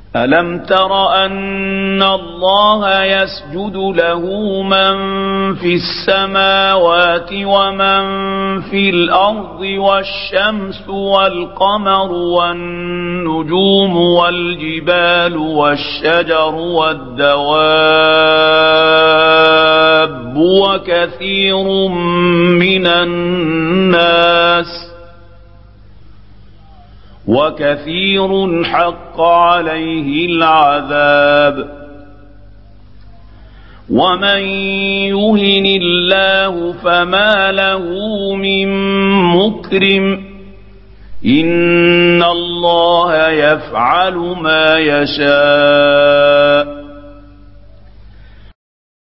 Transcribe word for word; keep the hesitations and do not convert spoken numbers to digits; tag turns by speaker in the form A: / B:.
A: ألم تر أن الله يسجد له من في السماوات ومن في الأرض والشمس والقمر والنجوم والجبال والشجر والدواب وكثير من الناس وكثير حق عليه العذاب ومن يهن الله فما له من مكرم إن الله يفعل ما يشاء